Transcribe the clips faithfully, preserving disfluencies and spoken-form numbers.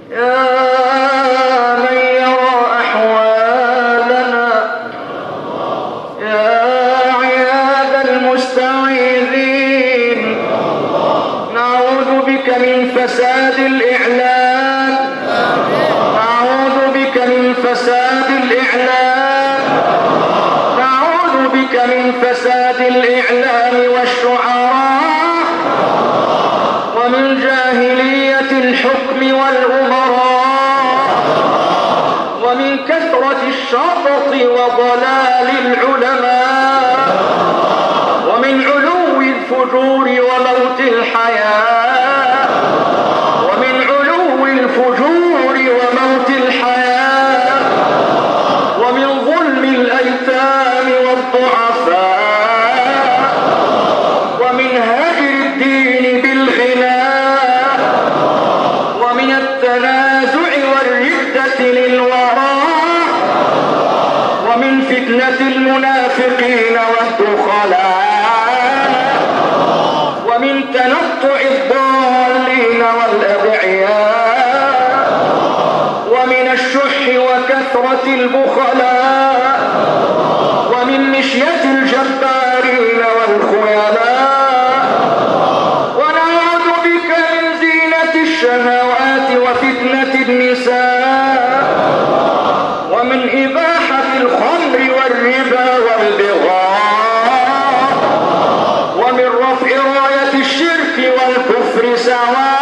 فساد الإعلام، نعوذ بك من فساد الإعلام، نعوذ بك من فساد الإعلام والشعراء، ومن جاهلية الحكم والأمراء، ومن كثرة الشطط وضلال العلماء، ومن علو الفجور وموت الحياة، الفجور وموت الحياة، ومن ظلم الأيتام والضعفاء، ومن هجر الدين بالغناء، ومن التنازع والردة للوراء، ومن فتنة المنافقين والدخلاء، ومن تنطع الضالين والأدعياء، ومن الشح وكثرة البخلاء، ومن مشية الجبارين والخيلاء، ونعوذ بك من زينة الشهوات وفتنة النساء، ومن إباحة الخمر والربا والبغاء، ومن رفع راية الشرك والكفر سواء،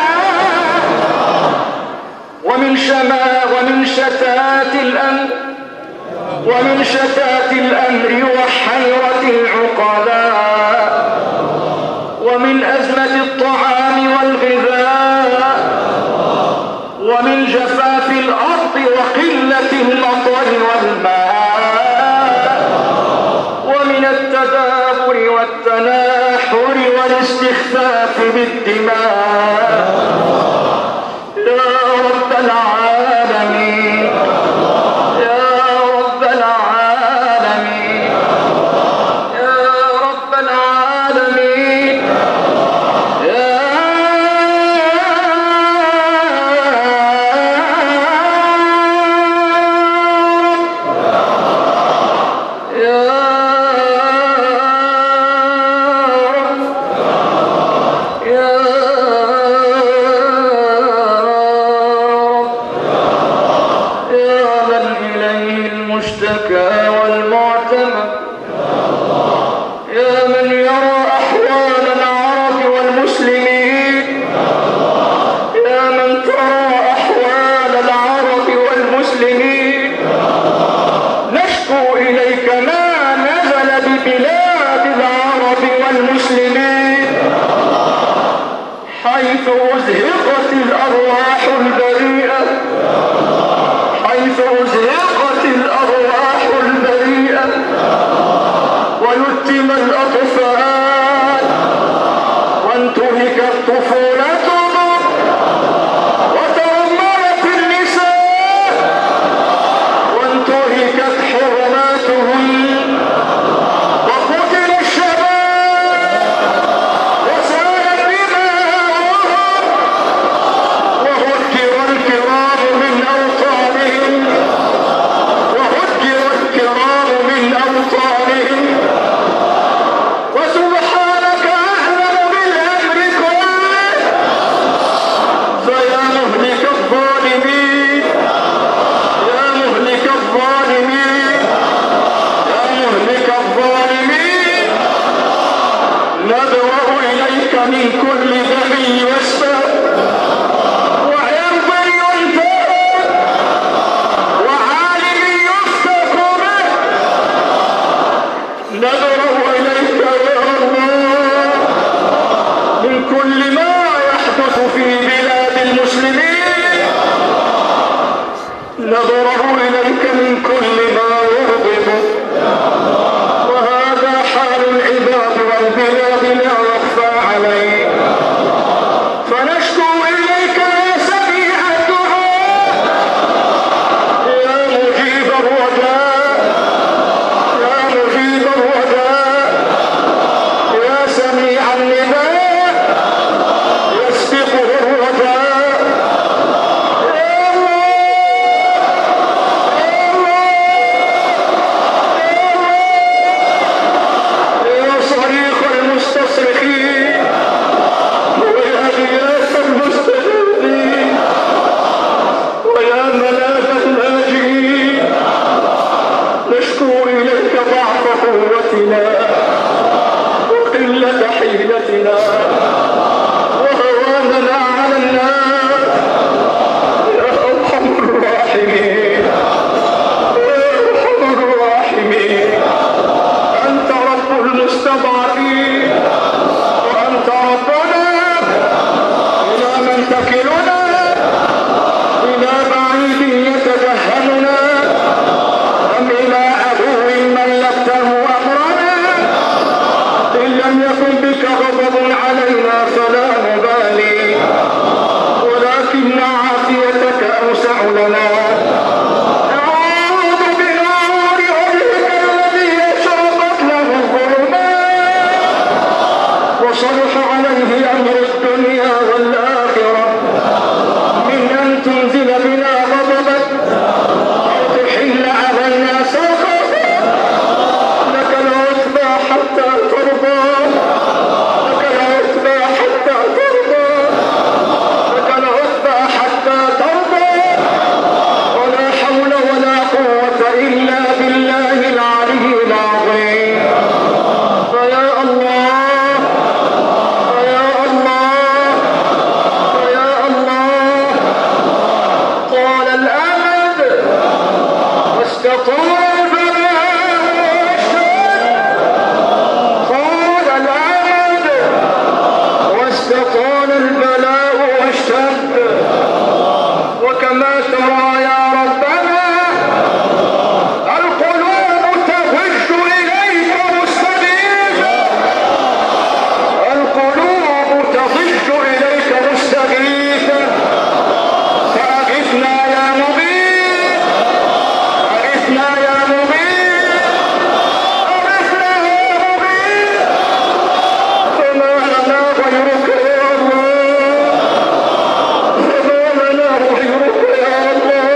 ومن شما ومن شتات الأمر ومن شتات الأمر وحيرة العقلاء، ومن أزمة الطعام والغذاء، ومن جفاف الأرض وقلة المطر والماء، ومن التدابر والتناحر والاستخفاف بالدماء. العالمين يا رب العالمين يا رب العالمين يا حيث أزهقت الأرواح البريئة حيث أزهقت الأرواح البريئة ويتم الأطفال وانتهكت طفولتهم وترملت النساء وانتهكت حرماتهم وقتل الشباب وسالت دماؤهم وهجر الكرام من أوطانهم وهجر الكرام من أوطانهم وسبحانك أعلم بالأمر كله فيا مهلك الظالمين يا مهلك الظالمين يا مهلك الظالمين ندعو إليك من كل ذنب واسباب وعرض ينتهك وعالم يفتك به ندعو إليك يا الله من كل ما يحدث في بلاد المسلمين ندعو إليك من كل ما يغضبك وهذا حال العباد والبلاد لا يخفى عليك فنشكو إليك يا سميع الدعاء يا مجيب الرجاء يا مجيب الرجاء يا سميع النداء يسبقه الرجاء ترى يا ربنا القلوب تضج إليك مستغيثة، القلوب تضج إليك مستغيثة، فأغثنا يا مغيث، أغثنا يا مغيث، أغثنا يا مغيث، فما لنا غيرك يا الله، فما لنا غيرك يا الله.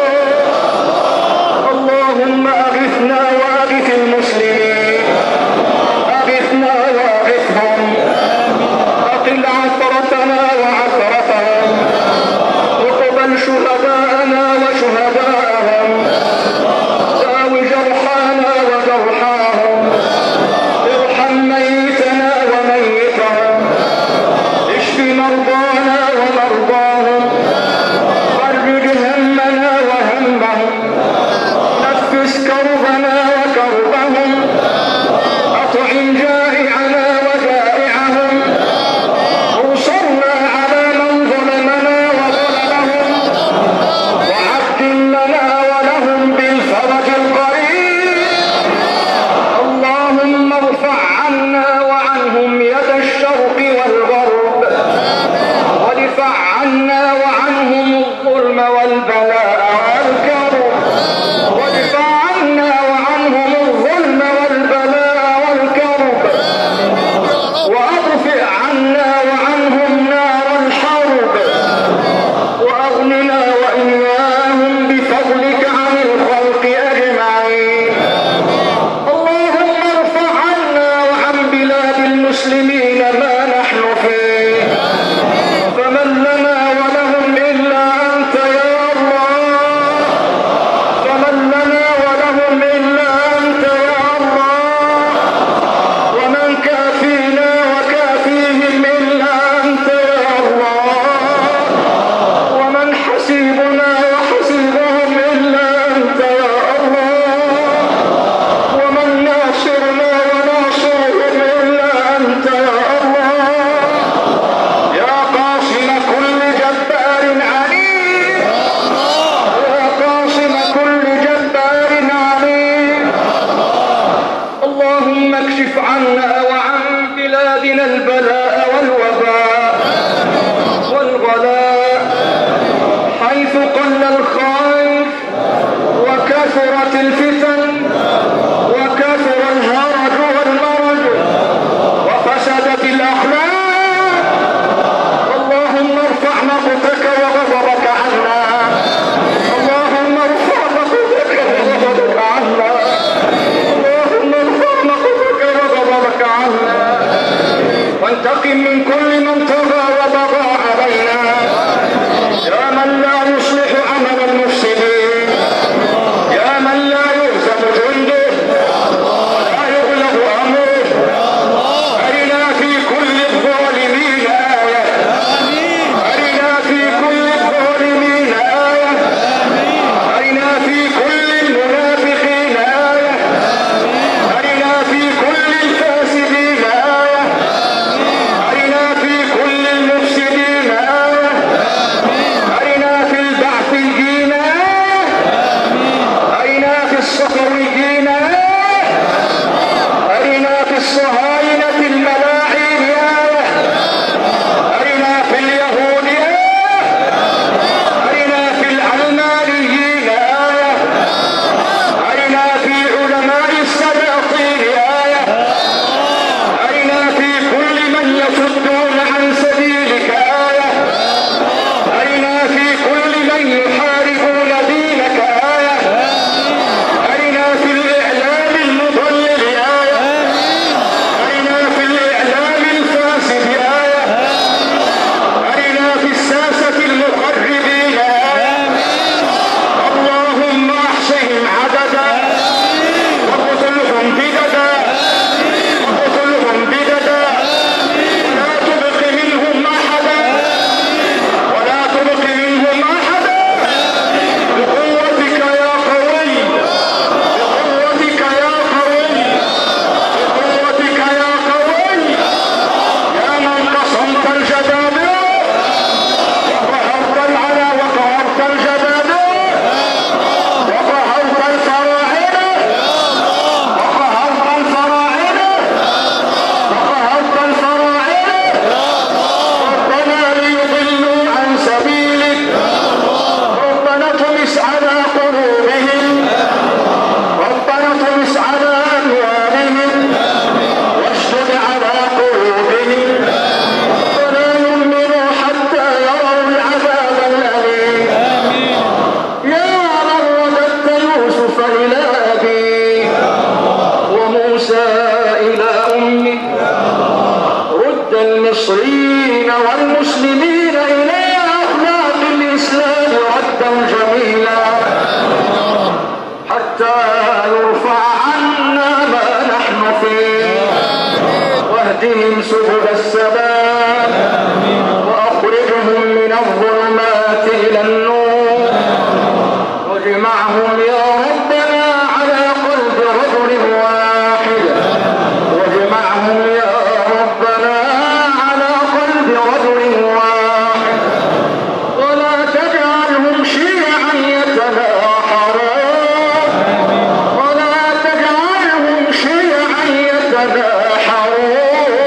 واجمعهم يا ربنا على قلب رجل واحد، واجمعهم يا ربنا على قلب رجل واحد، ولا تجعلهم شيعا يتناحرون، ولا تجعلهم شيعا يتناحرون،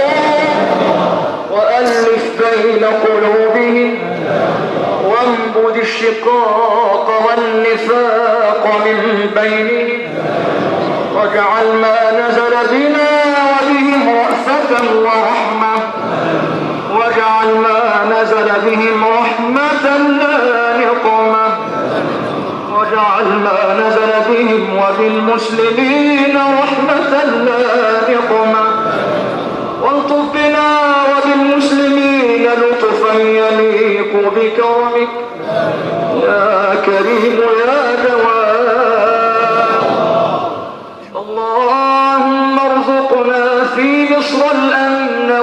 وألف بين قلوبهم وانبذ الشقاق والنفاق من بينهم، واجعل ما نزل بنا وبهم رأفة ورحمة، واجعل ما نزل بهم رحمة لا نقمة، واجعل ما نزل بهم وبالمسلمين رحمة لا نقمة، والطف بنا وبالمسلمين لطفا يليق بكرمك يا كريم يا جواد. اللهم ارزقنا في مصر الأمن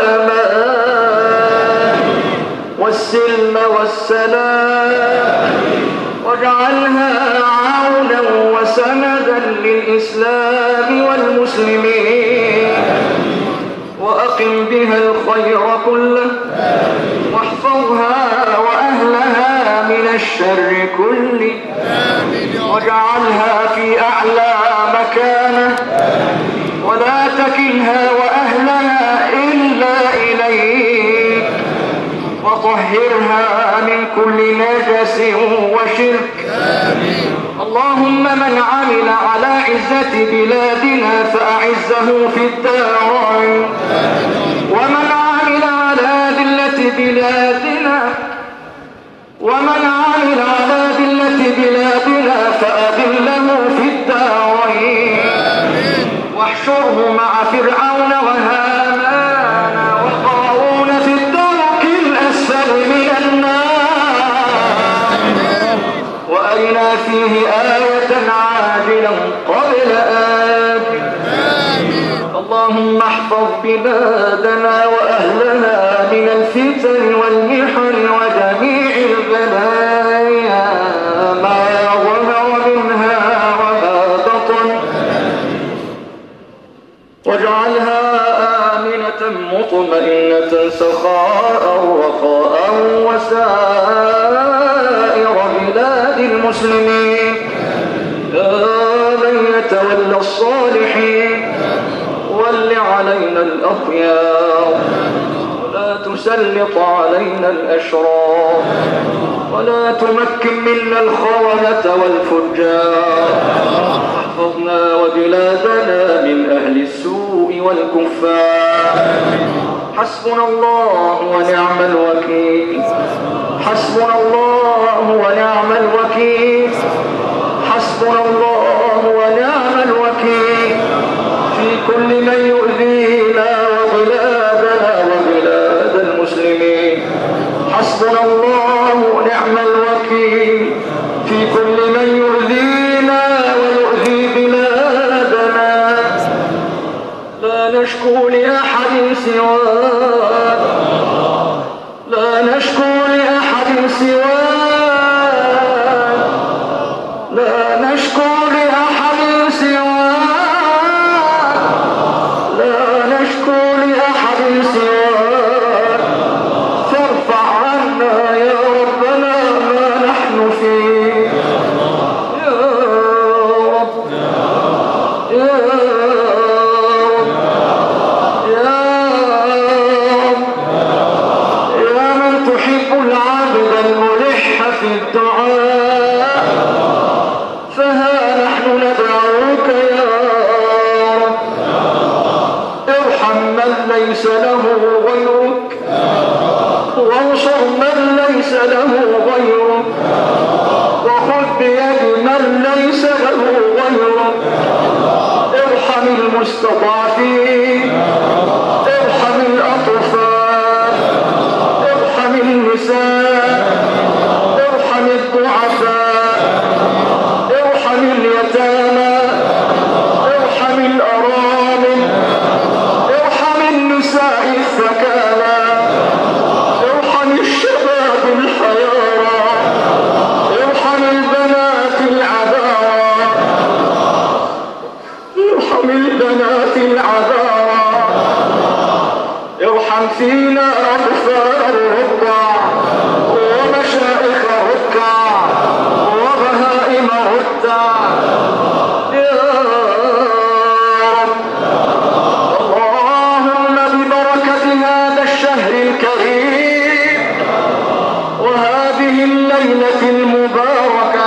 والأمان والسلم والسلام، واجعلها عونا وسندا للإسلام والمسلمين، وأقم بها الخير كله، واحفظها وأهلها من الشر كله، واجعلها في أعلى مكانه، ولا تكلها وأهلها إلا إليك، وطهرها من كل نجس وشرك. اللهم من عمل على عزة بلادنا فأعزه في الدارين، ومن عمل على ذلة بلادنا ومن عمل على ذلة بلادنا فأذله في الدارين، واحشره مع فرعون وهامان وقارون في الدرك الأسفل من النار، وأرنا فيه آية عاجلا قبل آجل. اللهم احفظ بلادنا وأهلها من الفتن والمحن وجميع البلايا ما ظهر منها وما بطن، واجعلها آمنة مطمئنة سخاء رخاء وسائر بلاد المسلمين، يا من يتولى الصالحين ول علينا الأخيار، ولا تسلط علينا الأشرار، ولا تمكن منا الخونة والفجار، واحفظنا وبلادنا من أهل السوء والكفار. حسبنا الله ونعم الوكيل، حسبنا الله ونعم الوكيل، حسبنا الله ونعم الوكيل في كل من يؤذينا وبلادنا وبلاد المسلمين. حسبنا الله ونعم الوكيل في كل من يؤذينا ويؤذي بلادنا، لا نشكو لأحد سواك، لا نشكو لأحد سواك، لا نشكو لأحد سواك، لا نشكو لأحد سواك، فارفع عنا يا ربنا ما نحن فيه يا رب، يا رب، يا رب، يا من تحب العبد الملح في الدعاء، فها نحن ندعوك يا رب. ارحم من ليس له غيرك، وانصر من ليس له غيرك، وخذ بيد من ليس له غيرك. ارحم المستضعفين، ارحم الأطفال، ارحم النساء، ارحم الضعفاء، ارحم اليتامى، ارحم الأرامل، ارحم النساء الثكالى، ارحم الشباب الحيارى، ارحم البنات العباد، فينا أطفال الركع ومشائخ الركع وبهائم الركع يا رب. اللهم ببركة هذا الشهر الكريم وهذه الليلة المباركة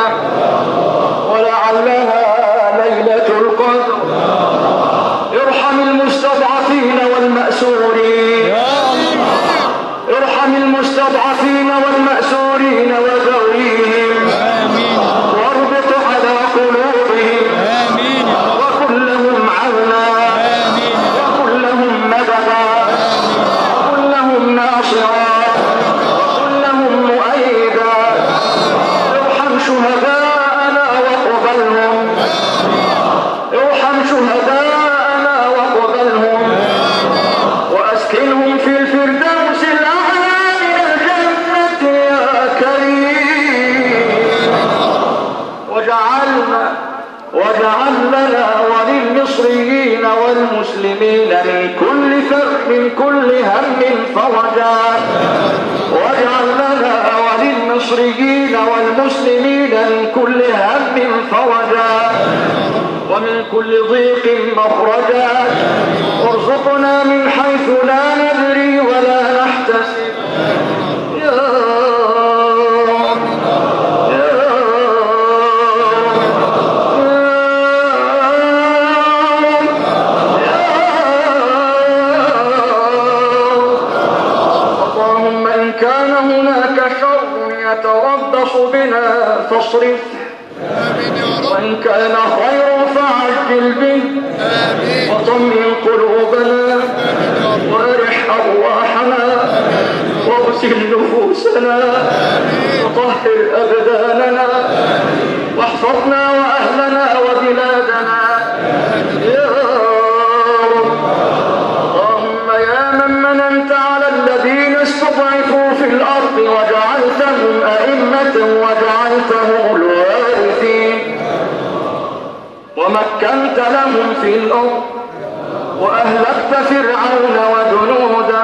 ولعلها ليلة القدر ارحم المستضعفين والمأسورين ارحم المستضعفين والمأسورين وذويهم واربط على قلوبهم وكن لهم عونا وكن لهم مددا وكن لهم ناصرا وكن لهم مؤيدا ارحم شهداءنا وقبلهم ارحم شهداءنا وقبلهم وأسكنهم في الفردوس الأعلى من الجنة يا كريم وجعلنا وجعل لنا وللمصريين والمسلمين من كل فر من كل هم فرجا واجعل لنا وللمصريين والمسلمين من كل هم فرجا ومن كل ضيق مخرجا وارزقنا من حيث لا ندري ولا نحتسب يا رب يا رب يا رب. اللهم إن كان هناك شر يتربص بنا فاصرف وإن كان خير فعجل به وطمئن قلوبنا وارح أرواحنا واغسل نفوسنا وطهر أبداننا واحفظنا وأهلنا وبلادنا يا رب. اللهم يا من مننت على الذين استضعفوا في الأرض وجعلتهم أئمة وجعلتهم الوارثين ومكنت لهم في الأرض وأهلكت فرعون وجنوده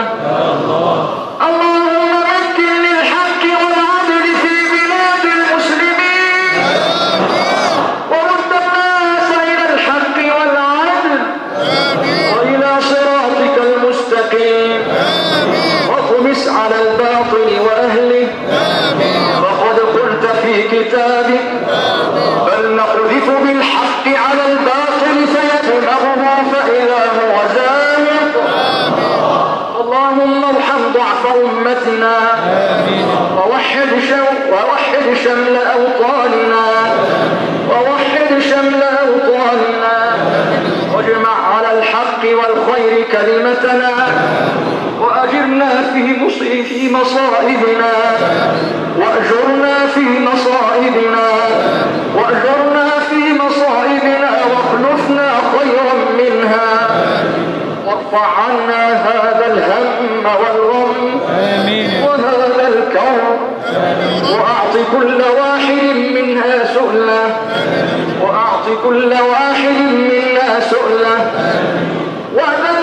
اللهم مكن للحق والعدل في بلاد المسلمين ورد الناس إلى الحق والعدل وإلى صراطك المستقيم واطمس على الباطل وأهله فقد قلت في كتابك بل نقذف بالحق على الباطل فيدمغه فإذا هو زاهق. اللهم ارحم ضعف أمتنا ووحد ووحد شمل أوطاننا ووحد شمل أوطاننا واجمع على الحق والخير كلمتنا وأجرنا في في مصائبنا وأجرنا في مصائبنا وأجرنا في مصائبنا واخلفنا خيرا منها وارفع عنا هذا الهم والغم وهذا الكرب وأعط كل واحد منها سؤله وأعط كل واحد منا سؤله وأذن